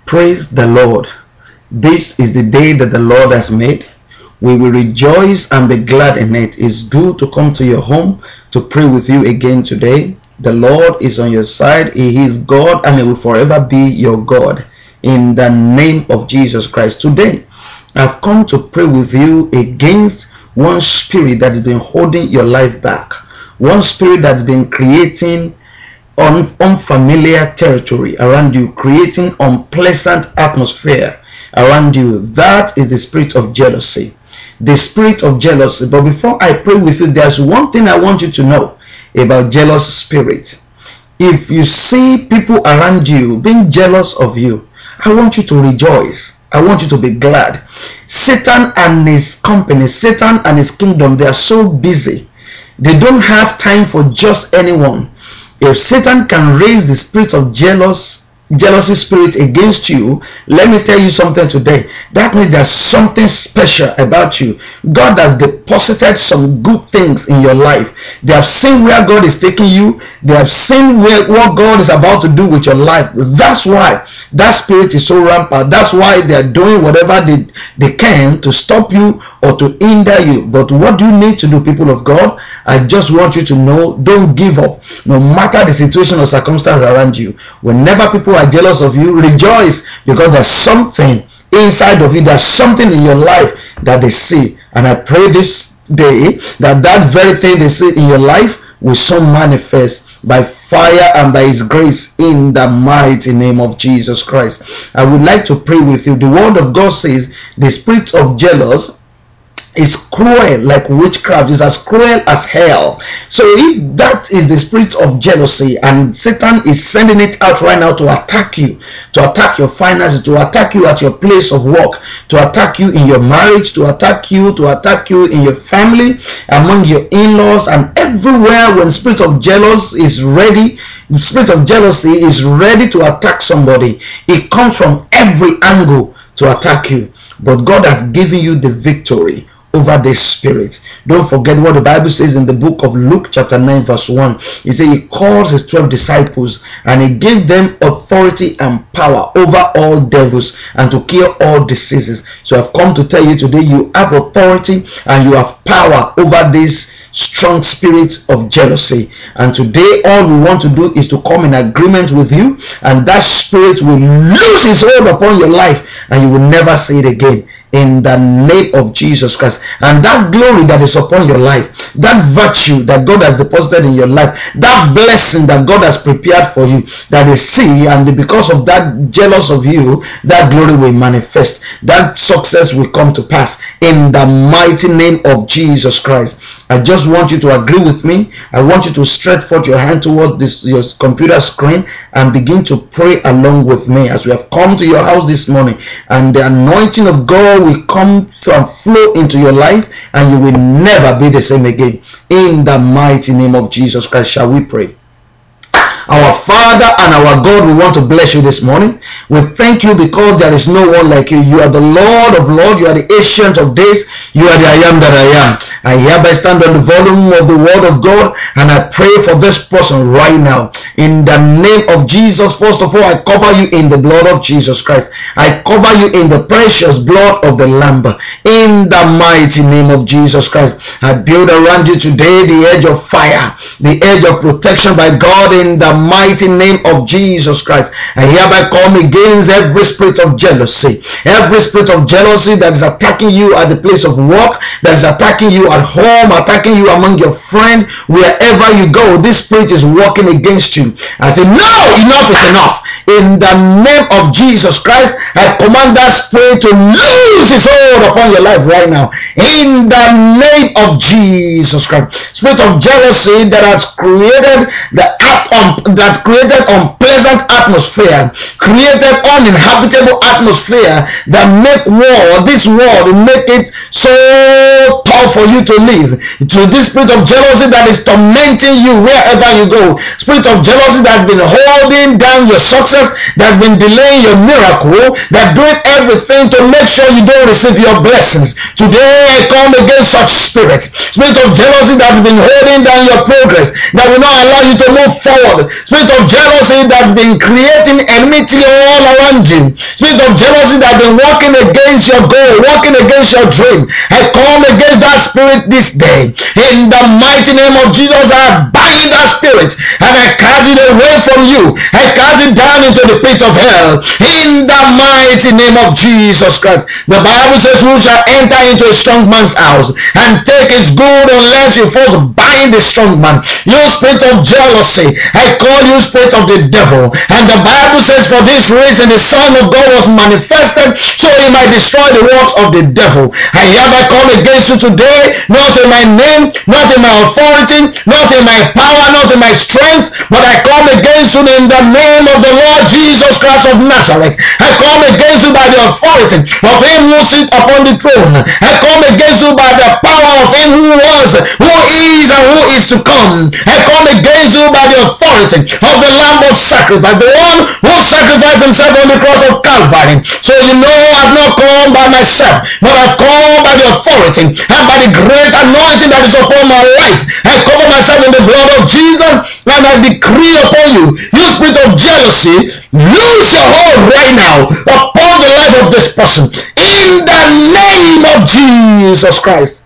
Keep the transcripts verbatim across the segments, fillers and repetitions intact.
Praise the Lord. This is the day that the Lord has made. We will rejoice and be glad in it. It's good to come to your home to pray with you again today. The Lord is on your side. He is God and He will forever be your God. In the name of Jesus Christ. Today, I've come to pray with you against one spirit that has been holding your life back. One spirit that's been creating Un- unfamiliar territory around you, creating unpleasant atmosphere around you. That is the spirit of jealousy. The spirit of jealousy. But before I pray with you, there's one thing I want you to know about jealous spirit. If you see people around you being jealous of you, I want you to rejoice. I want you to be glad. Satan and his company, Satan and his kingdom, they are so busy. They don't have time for just anyone. If Satan can raise the spirit of jealous jealousy spirit against you, let me tell you something today. That means there's something special about you. God has deposited some good things in your life. They have seen where God is taking you. They have seen where what God is about to do with your life. That's why that spirit is so rampant. That's why they are doing whatever they, they can to stop you or to hinder you. But what do you need to do, people of God? I just want you to know, don't give up. No matter the situation or circumstance around you. Whenever people are jealous of you, rejoice, because there's something inside of you, there's something in your life that they see. And I pray this day that that very thing they see in your life will so manifest by fire and by His grace in the mighty name of Jesus Christ. I would like to pray with you. The word of God says the spirit of jealous is cruel like witchcraft, is as cruel as hell. So if that is the spirit of jealousy and Satan is sending it out right now to attack you, to attack your finances, to attack you at your place of work, to attack you in your marriage, to attack you, to attack you in your family, among your in-laws, and everywhere, when spirit of jealousy is ready, the spirit of jealousy is ready to attack somebody, it comes from every angle to attack you. But God has given you the victory over this spirit. Don't forget what the Bible says in the book of Luke chapter nine verse one. He said He calls His twelve disciples and He gave them authority and power over all devils and to cure all diseases. So I've come to tell you today, you have authority and you have power over this strong spirit of jealousy. And today all we want to do is to come in agreement with you, and that spirit will lose its hold upon your life and you will never see it again, in the name of Jesus Christ. And that glory that is upon your life, that virtue that God has deposited in your life, that blessing that God has prepared for you, that they see, and because of that jealous of you, that glory will manifest, that success will come to pass in the mighty name of Jesus Christ. I just want you to agree with me. I want you to stretch forth your hand towards this your computer screen and begin to pray along with me as we have come to your house this morning, and the anointing of God will come and flow into your life and you will never be the same again, in the mighty name of Jesus Christ. Shall we pray? Our Father and our God, we want to bless you this morning. We thank you because there is no one like you. You are the Lord of Lords. You are the Ancient of Days. You are the I am that I am. I hereby stand on the volume of the Word of God and I pray for this person right now. In the name of Jesus, first of all, I cover you in the blood of Jesus Christ. I cover you in the precious blood of the Lamb. In the mighty name of Jesus Christ, I build around you today the edge of fire, the edge of protection by God, in the mighty name of Jesus Christ. I hereby come against every spirit of jealousy, every spirit of jealousy that is attacking you at the place of work, that is attacking you at home, attacking you among your friends, wherever you go. This spirit is working against you. I say, no, enough is enough. In the name of Jesus Christ, I command that spirit to lose its hold upon your life right now. In the name of Jesus Christ. Spirit of jealousy that has created the app on that created unpleasant atmosphere, created uninhabitable atmosphere that make war, this world, make it so tough for you to live. To this spirit of jealousy that is tormenting you wherever you go. Spirit of jealousy that has been holding down your success, forces that's been delaying your miracle, that doing everything to make sure you don't receive your blessings. Today I come against such spirit, spirit of jealousy that's been holding down your progress, that will not allow you to move forward. Spirit of jealousy that's been creating enmity all around you. Spirit of jealousy that's been working against your goal, working against your dream. I come against that spirit this day. In the mighty name of Jesus, I bind that spirit and I cast it away from you. I cast it down into the pit of hell. In the mighty name of Jesus Christ. The Bible says, who shall enter into a strong man's house and take his good unless you first bind the strong man? You spirit of jealousy, I call you spirit of the devil. And the Bible says, for this reason the Son of God was manifested, so he might destroy the works of the devil. I hereby come against you today, not in my name, not in my authority, not in my power, not in my strength, but I come against you in the name of the Lord Jesus Christ of Nazareth. I come against you by the authority of him who sits upon the throne. I come against you by the power of him who was, who is, and who is to come. I come against you by the authority of the Lamb of sacrifice, the one who sacrificed himself on the cross of Calvary. So you know I've not come by myself, but I've come by the authority and by the great anointing that is upon my life. I cover myself in the blood of Jesus, and I decree upon you, you spirit of jealousy, lose your hold right now upon the life of this person in the name of Jesus Christ.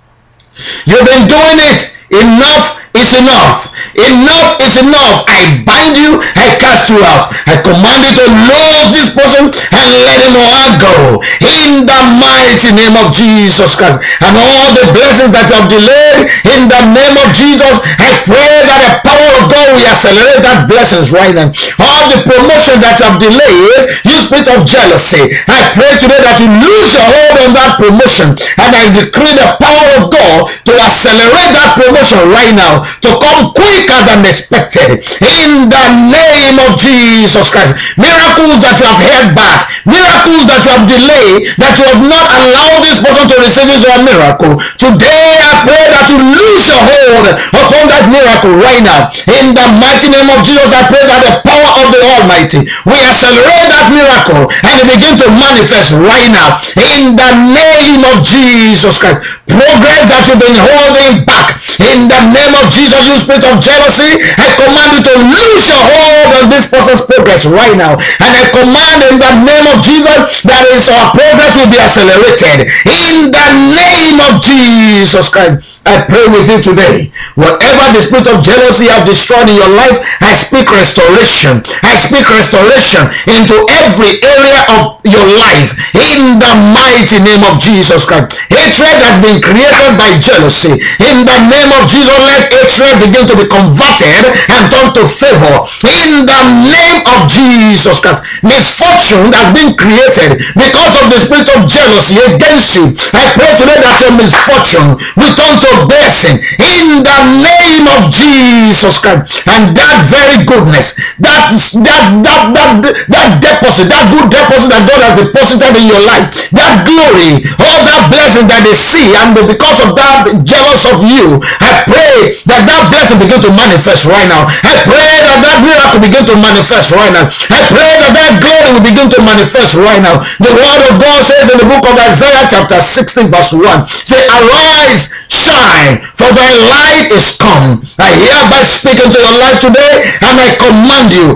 You've been doing it. Enough is enough. Enough is enough. I bind you. I cast you out. I command you to lose this person and let him go in the mighty name of Jesus Christ. And all the blessings that you have delayed, in the name of Jesus, I pray that the power of God will accelerate that blessings right now. All the promotion that you have delayed, you spirit of jealousy, I pray today that you lose your hold on that promotion, and I decree the power of God to accelerate that promotion right now, to come quicker than expected in the name of Jesus Christ. Miracles that you have held back, miracles that you have delayed, that you have not allowed this person to receive his own miracle, today I pray that you lose your hold upon that miracle right now in the mighty name of Jesus. I pray that the power of the Almighty will accelerate that miracle and it begin to manifest right now in the name of Jesus Christ. Progress that you've been holding back, in the name of Jesus, you spirit of jealousy, I command you to lose your hold on this person's progress right now, and I command in the name of Jesus that is our progress will be accelerated in the name of Jesus Christ. I pray with you today, whatever the spirit of jealousy have destroyed in your life, I speak restoration. I speak restoration into every area of your life in the mighty name of Jesus Christ. Hatred has been created by jealousy, in the name of Jesus, let hatred begin to be converted and turn to favor in the name of Jesus Christ. Misfortune has been created because of the spirit of jealousy against you. I pray today that your misfortune will turn to blessing in the name of Jesus Christ. And that very goodness, that that that that that deposit, that good deposit that God has deposited in your life, that glory, all that blessing that they see, and because of that jealous of you, I pray that that blessing begin to manifest right now. I pray that that miracle begin to manifest right now. I pray that that glory will begin to manifest right now. The word of God says in the book of Isaiah chapter sixteen verse one, say, arise, shine, for thy light is come. I hereby speak into your life today, and I command you,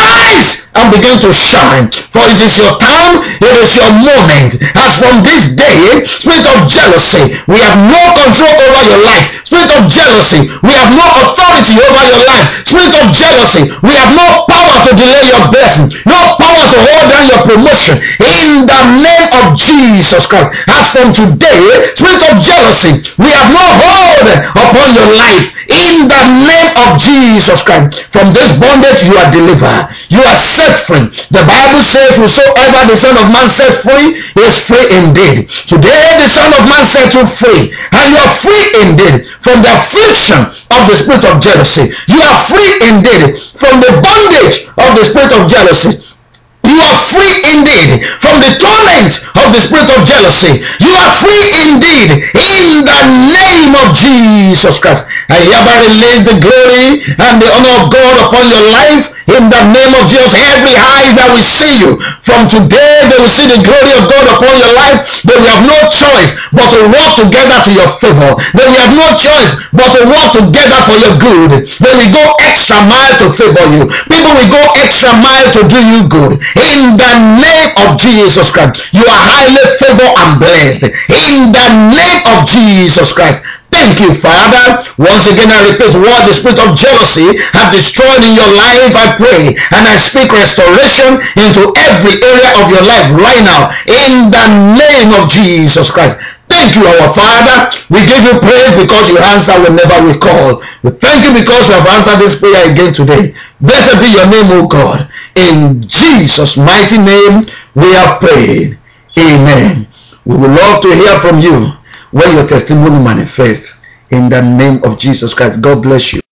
arise and begin to shine, for it is your time, it is your moment. As from this day, spirit of jealousy, we have no control over your life. Spirit of jealousy, we have no authority over your life. Spirit of jealousy, we have no power to delay your blessing, no power to hold down your promotion in the name of Jesus Christ. As from today, spirit of jealousy, we have no hold upon your life in the name of Jesus Christ. From this bondage you are delivered, you are set free. The Bible says, whosoever the Son of Man set free is free indeed. Today the Son of Man set you free, and you are free indeed from the affliction of the spirit of jealousy. You are free indeed from the bondage of the spirit of jealousy. You are free indeed from the torment of the spirit of jealousy. You are free indeed in the name of Jesus Christ. I hereby release the glory and the honor of God upon your life in the name of Jesus. Every eye that will see you from today, they will see the glory of God upon your life. They will have no choice but to walk together to your favor. They will have no choice but to walk together for your good. They will go extra mile to favor you. People will go extra mile to do you good. In the name of Jesus Christ, you are highly favored and blessed. In the name of Jesus Christ. Thank you, Father. Once again, I repeat, what the spirit of jealousy have destroyed in your life, I pray, and I speak restoration into every area of your life right now, in the name of Jesus Christ. Thank you, our Father. We give you praise because you answer whenever we call. We thank you because you have answered this prayer again today. Blessed be your name, O God. In Jesus' mighty name, we have prayed. Amen. We would love to hear from you when your testimony manifests in the name of Jesus Christ. God bless you.